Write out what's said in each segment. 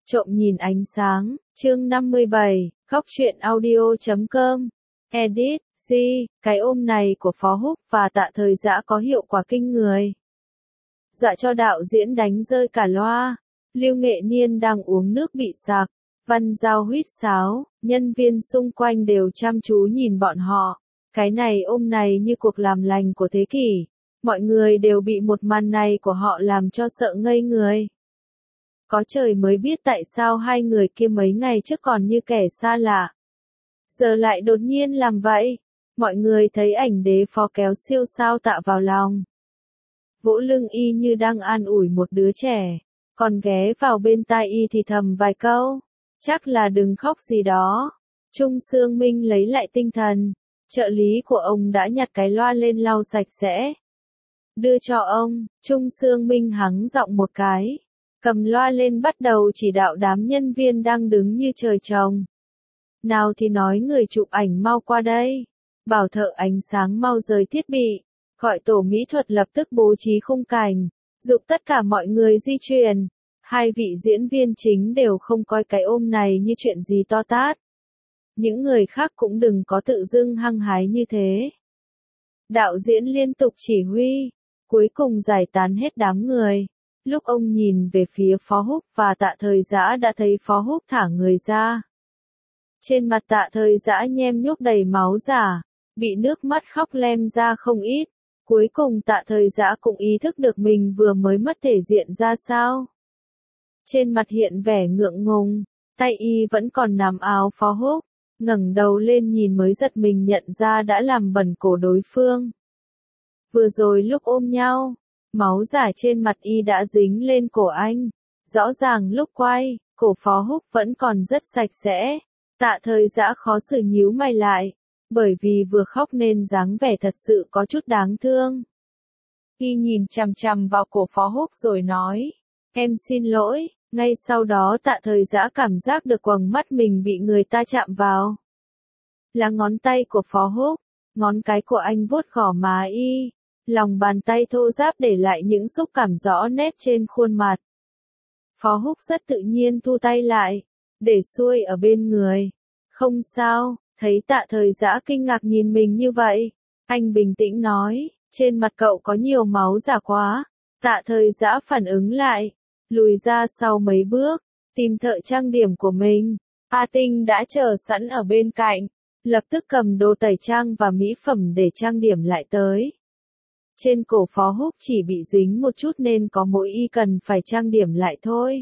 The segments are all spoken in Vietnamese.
Trộm nhìn ánh sáng, chương 57, khóc chuyện audio.com. Edit, C, cái ôm này của Phó Húc và Tạ Thời Dã có hiệu quả kinh người. Dọa cho đạo diễn đánh rơi cả loa. Lưu Nghệ Niên đang uống nước bị sặc, Văn Giao huýt sáo, nhân viên xung quanh đều chăm chú nhìn bọn họ. Cái này ôm này như cuộc làm lành của thế kỷ. Mọi người đều bị một màn này của họ làm cho sợ ngây người. Có trời mới biết tại sao hai người kia mấy ngày trước còn như kẻ xa lạ. Giờ lại đột nhiên làm vậy. Mọi người thấy ảnh Đế Phó kéo siêu sao Tạ vào lòng. Vỗ lưng y như đang an ủi một đứa trẻ. Còn ghé vào bên tai y thì thầm vài câu. Chắc là đừng khóc gì đó. Trung Sương Minh lấy lại tinh thần. Trợ lý của ông đã nhặt cái loa lên lau sạch sẽ. Đưa cho ông, Trung Sương Minh hắng giọng một cái. Cầm loa lên bắt đầu chỉ đạo đám nhân viên đang đứng như trời trồng. Nào thì nói người chụp ảnh mau qua đây. Bảo thợ ánh sáng mau rời thiết bị. Gọi tổ mỹ thuật lập tức bố trí khung cảnh. Giục tất cả mọi người di chuyển. Hai vị diễn viên chính đều không coi cái ôm này như chuyện gì to tát. Những người khác cũng đừng có tự dưng hăng hái như thế. Đạo diễn liên tục chỉ huy. Cuối cùng giải tán hết đám người. Lúc ông nhìn về phía Phó Húc và Tạ Thời Dã đã thấy Phó Húc thả người ra. Trên mặt Tạ Thời Dã nhem nhuốc đầy máu giả, bị nước mắt khóc lem ra không ít. Cuối cùng Tạ Thời Dã cũng ý thức được mình vừa mới mất thể diện ra sao. Trên mặt hiện vẻ ngượng ngùng, tay y vẫn còn nắm áo Phó Húc, ngẩng đầu lên nhìn mới giật mình nhận ra đã làm bẩn cổ đối phương. Vừa rồi lúc ôm nhau, máu giả trên mặt y đã dính lên cổ anh. Rõ ràng lúc quay, cổ Phó Húc vẫn còn rất sạch sẽ. Tạ Thời Dã khó xử nhíu mày lại, bởi vì vừa khóc nên dáng vẻ thật sự có chút đáng thương. Y nhìn chằm chằm vào cổ Phó Húc rồi nói, em xin lỗi. Ngay sau đó Tạ Thời Dã cảm giác được quầng mắt mình bị người ta chạm vào. Là ngón tay của Phó Húc, ngón cái của anh vuốt gò má y. Lòng bàn tay thô ráp để lại những xúc cảm rõ nét trên khuôn mặt. Phó Húc rất tự nhiên thu tay lại, để xuôi ở bên người. Không sao, thấy Tạ Thời Dã kinh ngạc nhìn mình như vậy. Anh bình tĩnh nói, trên mặt cậu có nhiều máu giả quá. Tạ Thời Dã phản ứng lại, lùi ra sau mấy bước, tìm thợ trang điểm của mình. A Tinh đã chờ sẵn ở bên cạnh, lập tức cầm đồ tẩy trang và mỹ phẩm để trang điểm lại tới. Trên cổ Phó Húc chỉ bị dính một chút nên có mỗi y cần phải trang điểm lại thôi.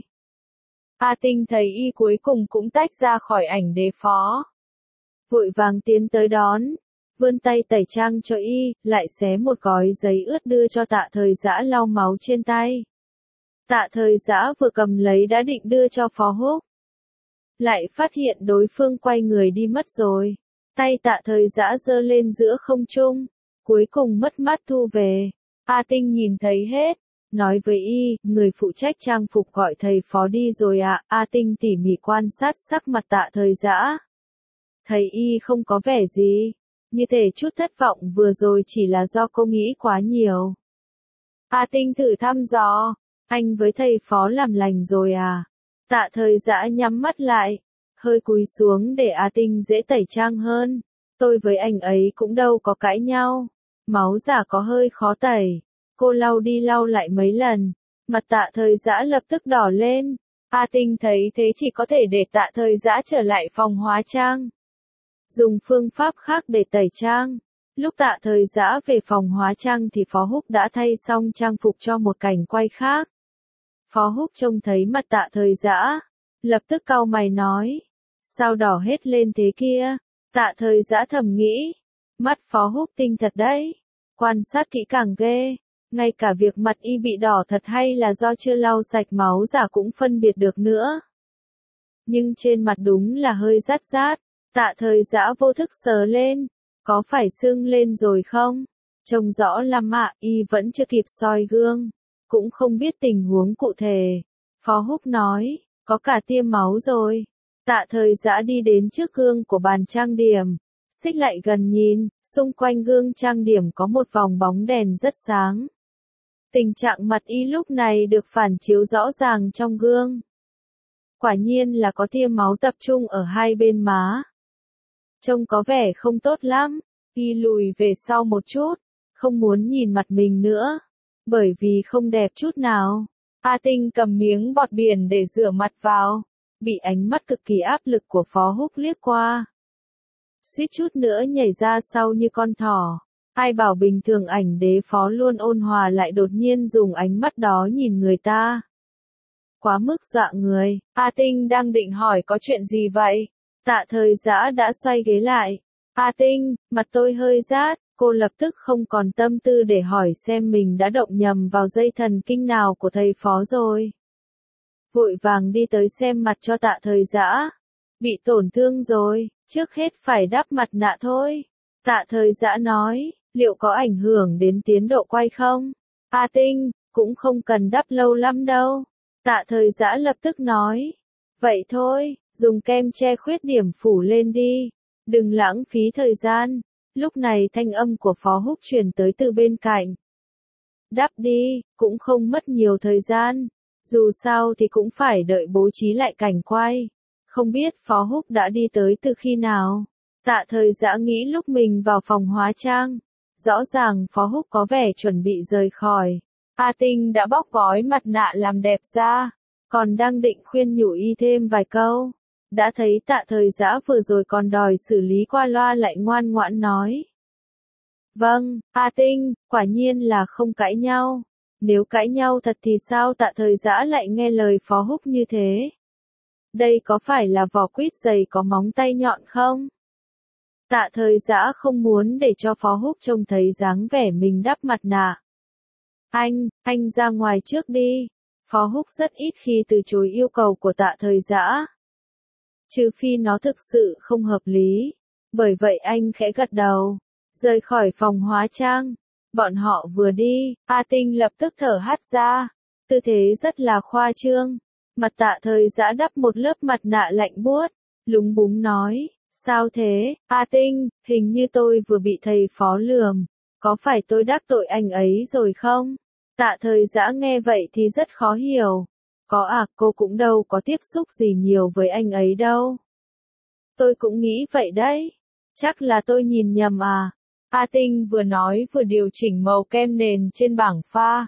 A Tinh thấy y cuối cùng cũng tách ra khỏi ảnh Đế Phó. Vội vàng tiến tới đón, vươn tay tẩy trang cho y, lại xé một gói giấy ướt đưa cho Tạ Thời Dã lau máu trên tay. Tạ Thời Dã vừa cầm lấy đã định đưa cho Phó Húc. Lại phát hiện đối phương quay người đi mất rồi. Tay Tạ Thời Dã giơ lên giữa không trung. Cuối cùng mất mát thu về. A Tinh nhìn thấy hết, nói với y, người phụ trách trang phục gọi thầy Phó đi rồi ạ. A Tinh tỉ mỉ quan sát sắc mặt Tạ Thời Dã. Thấy y không có vẻ gì, như thể chút thất vọng vừa rồi chỉ là do cô nghĩ quá nhiều. A Tinh thử thăm dò, anh với thầy Phó làm lành rồi à? Tạ Thời Dã nhắm mắt lại, hơi cúi xuống để A Tinh dễ tẩy trang hơn. Tôi với anh ấy cũng đâu có cãi nhau. Máu giả có hơi khó tẩy. Cô lau đi lau lại mấy lần. Mặt Tạ Thời Dã lập tức đỏ lên. A Tinh thấy thế chỉ có thể để Tạ Thời Dã trở lại phòng hóa trang. Dùng phương pháp khác để tẩy trang. Lúc Tạ Thời Dã về phòng hóa trang thì Phó Húc đã thay xong trang phục cho một cảnh quay khác. Phó Húc trông thấy mặt Tạ Thời Dã, lập tức cau mày nói. Sao đỏ hết lên thế kia? Tạ Thời Dã thầm nghĩ. Mắt Phó Húc tinh thật đấy. Quan sát kỹ càng ghê. Ngay cả việc mặt y bị đỏ thật hay là do chưa lau sạch máu giả cũng phân biệt được nữa. Nhưng trên mặt đúng là hơi rát rát. Tạ Thời Dã vô thức sờ lên. Có phải sưng lên rồi không? Trông rõ lắm ạ, y vẫn chưa kịp soi gương. Cũng không biết tình huống cụ thể. Phó Húc nói, có cả tia máu rồi. Tạ Thời Dã đi đến trước gương của bàn trang điểm. Xích lại gần nhìn, xung quanh gương trang điểm có một vòng bóng đèn rất sáng. Tình trạng mặt y lúc này được phản chiếu rõ ràng trong gương. quả nhiên là có tia máu tập trung ở hai bên má. Trông có vẻ không tốt lắm, y lùi về sau một chút, không muốn nhìn mặt mình nữa, bởi vì không đẹp chút nào. A Tinh cầm miếng bọt biển để rửa mặt vào, bị ánh mắt cực kỳ áp lực của Phó Húc liếc qua. Suýt chút nữa nhảy ra sau như con thỏ. Ai bảo bình thường ảnh đế phó luôn ôn hòa lại đột nhiên dùng ánh mắt đó nhìn người ta. Quá mức dọa người, A Tinh đang định hỏi có chuyện gì vậy? Tạ Thời Dã đã xoay ghế lại. A Tinh, mặt tôi hơi rát, cô lập tức không còn tâm tư để hỏi xem mình đã động nhầm vào dây thần kinh nào của thầy phó rồi. Vội vàng đi tới xem mặt cho Tạ Thời Dã. Bị tổn thương rồi, trước hết phải đắp mặt nạ thôi. Tạ Thời Dã nói, liệu có ảnh hưởng đến tiến độ quay không? A Tinh, cũng không cần đắp lâu lắm đâu. Tạ Thời Dã lập tức nói. Vậy thôi, dùng kem che khuyết điểm phủ lên đi. Đừng lãng phí thời gian. Lúc này thanh âm của Phó Húc truyền tới từ bên cạnh. Đắp đi, cũng không mất nhiều thời gian. Dù sao thì cũng phải đợi bố trí lại cảnh quay. Không biết Phó Húc đã đi tới từ khi nào. Tạ Thời Dã nghĩ lúc mình vào phòng hóa trang. Rõ ràng Phó Húc có vẻ chuẩn bị rời khỏi. A Tinh đã bóc gói mặt nạ làm đẹp ra. Còn đang định khuyên nhủ y thêm vài câu. Đã thấy Tạ Thời Dã vừa rồi còn đòi xử lý qua loa lại ngoan ngoãn nói. Vâng, A Tinh, quả nhiên là không cãi nhau. Nếu cãi nhau thật thì sao Tạ Thời Dã lại nghe lời Phó Húc như thế? Đây có phải là vỏ quýt dày có móng tay nhọn không? Tạ Thời Dã không muốn để cho Phó Húc trông thấy dáng vẻ mình đắp mặt nạ. Anh ra ngoài trước đi. Phó Húc rất ít khi từ chối yêu cầu của Tạ Thời Dã. Trừ phi nó thực sự không hợp lý. Bởi vậy anh khẽ gật đầu. Rời khỏi phòng hóa trang. Bọn họ vừa đi, A Tinh lập tức thở hắt ra. Tư thế rất là khoa trương. Mặt Tạ Thời Dã đắp một lớp mặt nạ lạnh buốt. Lúng búng nói. Sao thế, A Tinh, hình như tôi vừa bị thầy phó lườm. Có phải tôi đắc tội anh ấy rồi không? Tạ Thời Dã nghe vậy thì rất khó hiểu. Có à, cô cũng đâu có tiếp xúc gì nhiều với anh ấy đâu. Tôi cũng nghĩ vậy đấy. Chắc là tôi nhìn nhầm à. A Tinh vừa nói vừa điều chỉnh màu kem nền trên bảng pha.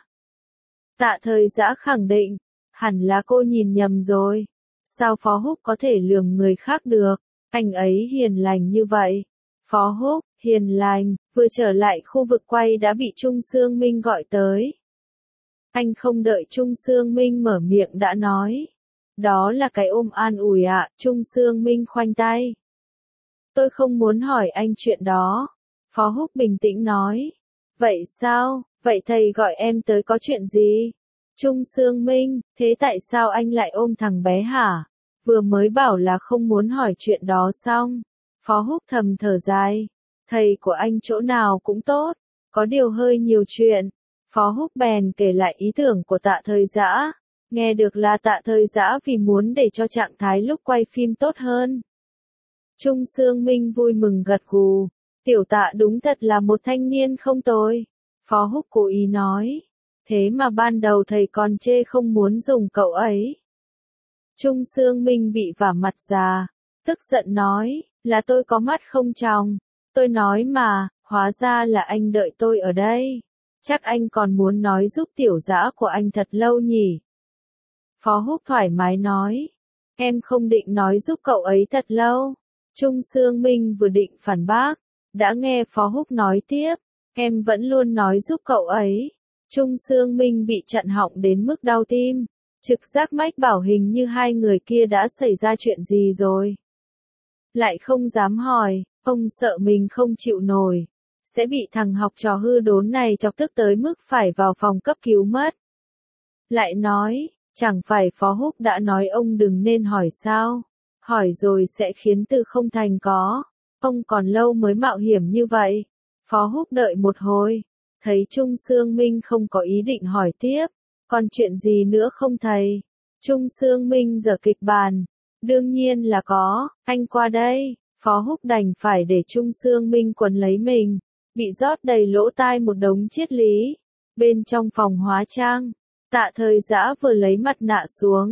Tạ Thời Dã khẳng định. Hẳn là cô nhìn nhầm rồi. Sao Phó Húc có thể lường người khác được? Anh ấy hiền lành như vậy. Phó Húc, hiền lành, vừa trở lại khu vực quay đã bị Trung Sương Minh gọi tới. Anh không đợi Trung Sương Minh mở miệng đã nói. Đó là cái ôm an ủi ạ, Trung Sương Minh khoanh tay. Tôi không muốn hỏi anh chuyện đó. Phó Húc bình tĩnh nói. Vậy sao, vậy thầy gọi em tới có chuyện gì? Trung Sương Minh, thế tại sao anh lại ôm thằng bé hả? Vừa mới bảo là không muốn hỏi chuyện đó xong. Phó Húc thầm thở dài. Thầy của anh chỗ nào cũng tốt. Có điều hơi nhiều chuyện. Phó Húc bèn kể lại ý tưởng của Tạ Thời Dã. Nghe được là Tạ Thời Dã vì muốn để cho trạng thái lúc quay phim tốt hơn. Trung Sương Minh vui mừng gật gù. Tiểu Tạ đúng thật là một thanh niên không tồi. Phó Húc cố ý nói. Thế mà ban đầu thầy còn chê không muốn dùng cậu ấy. Trung Sương Minh bị vả mặt già, tức giận nói, là tôi có mắt không tròng. Tôi nói mà, hóa ra là anh đợi tôi ở đây. Chắc anh còn muốn nói giúp Tiểu Dã của anh thật lâu nhỉ. Phó Húc thoải mái nói, em không định nói giúp cậu ấy thật lâu. Trung Sương Minh vừa định phản bác, đã nghe Phó Húc nói tiếp, em vẫn luôn nói giúp cậu ấy. Trung Sương Minh bị chặn họng đến mức đau tim. Trực giác mách bảo hình như hai người kia đã xảy ra chuyện gì rồi. Lại không dám hỏi, ông sợ mình không chịu nổi. Sẽ bị thằng học trò hư đốn này chọc tức tới mức phải vào phòng cấp cứu mất. Lại nói, chẳng phải Phó Húc đã nói ông đừng nên hỏi sao. Hỏi rồi sẽ khiến từ không thành có. Ông còn lâu mới mạo hiểm như vậy. Phó Húc đợi một hồi. Thấy Trung Sương Minh không có ý định hỏi tiếp. Còn chuyện gì nữa không thầy? Trung Sương Minh giở kịch bản. Đương nhiên là có, anh qua đây. Phó Húc đành phải để Trung Sương Minh quấn lấy mình. Bị rót đầy lỗ tai một đống triết lý. Bên trong phòng hóa trang, Tạ Thời Dã vừa lấy mặt nạ xuống.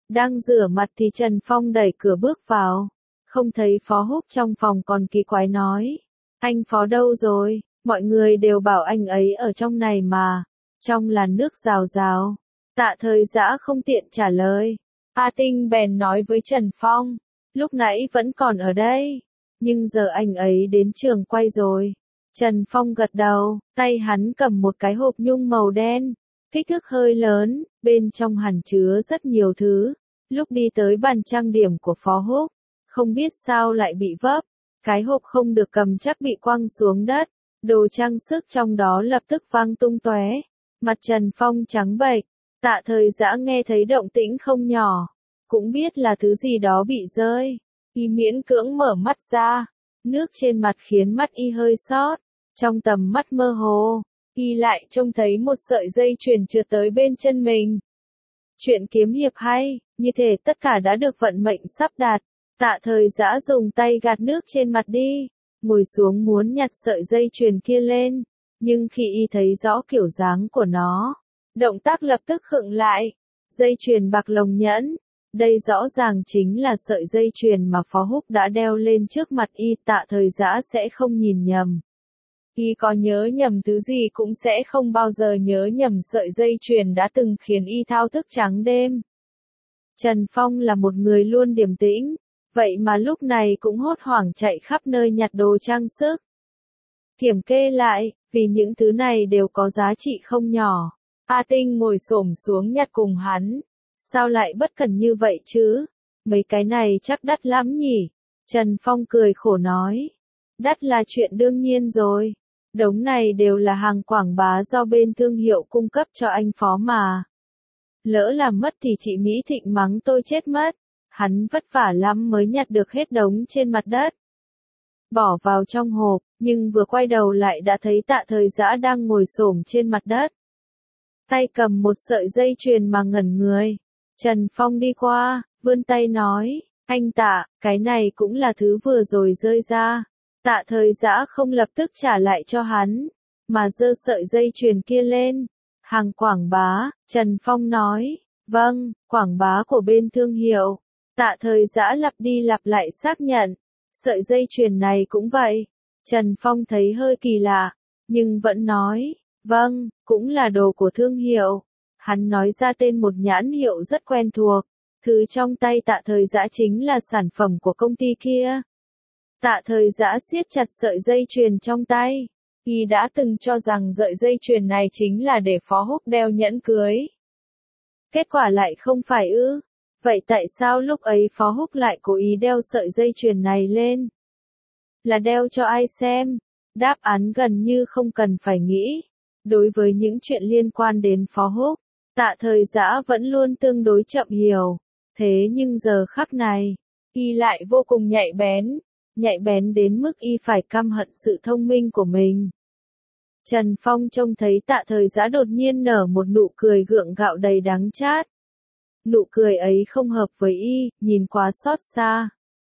Đang rửa mặt thì Trần Phong đẩy cửa bước vào. Không thấy Phó Húc trong phòng còn kỳ quái nói. Anh Phó đâu rồi? Mọi người đều bảo anh ấy ở trong này mà. Trong làn nước rào rào. Tạ Thời Dã không tiện trả lời. A Tinh bèn nói với Trần Phong. Lúc nãy vẫn còn ở đây. Nhưng giờ anh ấy đến trường quay rồi. Trần Phong gật đầu, tay hắn cầm một cái hộp nhung màu đen. Kích thước hơi lớn, bên trong hẳn chứa rất nhiều thứ. Lúc đi tới bàn trang điểm của Phó Húc, không biết sao lại bị vấp. Cái hộp không được cầm chắc bị quăng xuống đất. Đồ trang sức trong đó lập tức văng tung tóe. Mặt Trần Phong trắng bệch. Tạ Thời Dã nghe thấy động tĩnh không nhỏ. Cũng biết là thứ gì đó bị rơi. Y miễn cưỡng mở mắt ra. Nước trên mặt khiến mắt y hơi sót. Trong tầm mắt mơ hồ, y lại trông thấy một sợi dây chuyền trượt tới bên chân mình. Chuyện kiếm hiệp hay, như thể tất cả đã được vận mệnh sắp đặt. Tạ Thời Dã dùng tay gạt nước trên mặt đi, ngồi xuống muốn nhặt sợi dây chuyền kia lên, nhưng khi y thấy rõ kiểu dáng của nó, động tác lập tức khựng lại. Dây chuyền bạc lồng nhẫn, đây rõ ràng chính là sợi dây chuyền mà Phó Húc đã đeo lên trước mặt y. Tạ Thời Dã sẽ không nhìn nhầm. Y có nhớ nhầm thứ gì cũng sẽ không bao giờ nhớ nhầm sợi dây chuyền đã từng khiến y thao thức trắng đêm. Trần Phong là một người luôn điềm tĩnh, vậy mà lúc này cũng hốt hoảng chạy khắp nơi nhặt đồ trang sức. Kiểm kê lại, vì những thứ này đều có giá trị không nhỏ. A Tinh ngồi xổm xuống nhặt cùng hắn. Sao lại bất cẩn như vậy chứ? Mấy cái này chắc đắt lắm nhỉ? Trần Phong cười khổ nói. Đắt là chuyện đương nhiên rồi. Đống này đều là hàng quảng bá do bên thương hiệu cung cấp cho anh Phó mà. Lỡ làm mất thì chị Mỹ Thịnh mắng tôi chết mất. Hắn vất vả lắm mới nhặt được hết đống trên mặt đất. Bỏ vào trong hộp, nhưng vừa quay đầu lại đã thấy Tạ Thời Dã đang ngồi xổm trên mặt đất. Tay cầm một sợi dây chuyền mà ngẩn người. Trần Phong đi qua, vươn tay nói, anh Tạ, cái này cũng là thứ vừa rồi rơi ra. Tạ Thời Dã không lập tức trả lại cho hắn, mà giơ sợi dây chuyền kia lên. Hàng quảng bá, Trần Phong nói, vâng, quảng bá của bên thương hiệu. Tạ Thời Dã lặp đi lặp lại xác nhận, sợi dây chuyền này cũng vậy. Trần Phong thấy hơi kỳ lạ, nhưng vẫn nói, vâng, cũng là đồ của thương hiệu. Hắn nói ra tên một nhãn hiệu rất quen thuộc, thứ trong tay Tạ Thời Dã chính là sản phẩm của công ty kia. Tạ Thời Dã siết chặt sợi dây chuyền trong tay. Y đã từng cho rằng sợi dây chuyền này chính là để Phó Húc đeo nhẫn cưới. Kết quả lại không phải ư? Vậy tại sao lúc ấy Phó Húc lại cố ý đeo sợi dây chuyền này lên? Là đeo cho ai xem? Đáp án gần như không cần phải nghĩ. Đối với những chuyện liên quan đến Phó Húc, Tạ Thời Dã vẫn luôn tương đối chậm hiểu. Thế nhưng giờ khắc này, y lại vô cùng nhạy bén đến mức y phải căm hận sự thông minh của mình. Trần Phong trông thấy Tạ Thời Dã đột nhiên nở một nụ cười gượng gạo đầy đắng chát. Nụ cười ấy không hợp với y, nhìn quá xót xa.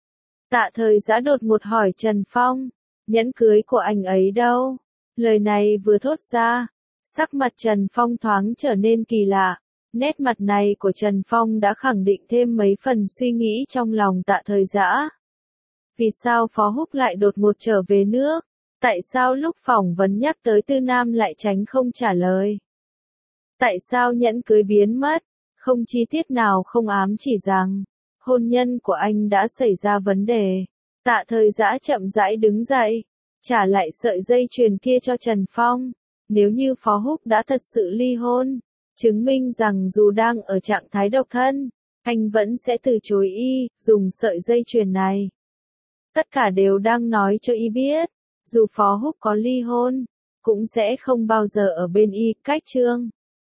Tạ Thời Dã đột ngột hỏi Trần Phong, nhẫn cưới của anh ấy đâu? Lời này vừa thốt ra, sắc mặt Trần Phong thoáng trở nên kỳ lạ. Nét mặt này của Trần Phong đã khẳng định thêm mấy phần suy nghĩ trong lòng Tạ Thời Dã. Vì sao Phó Húc lại đột ngột trở về nước? Tại sao lúc phỏng vấn nhắc tới Tư Nam lại tránh không trả lời? Tại sao nhẫn cưới biến mất? Không chi tiết nào không ám chỉ rằng, hôn nhân của anh đã xảy ra vấn đề. Tạ Thời Dã chậm rãi đứng dậy, trả lại sợi dây chuyền kia cho Trần Phong. Nếu như Phó Húc đã thật sự ly hôn, chứng minh rằng dù đang ở trạng thái độc thân, anh vẫn sẽ từ chối y, dùng sợi dây chuyền này. Tất cả đều đang nói cho y biết, dù Phó Húc có ly hôn, cũng sẽ không bao giờ ở bên y. Cách chương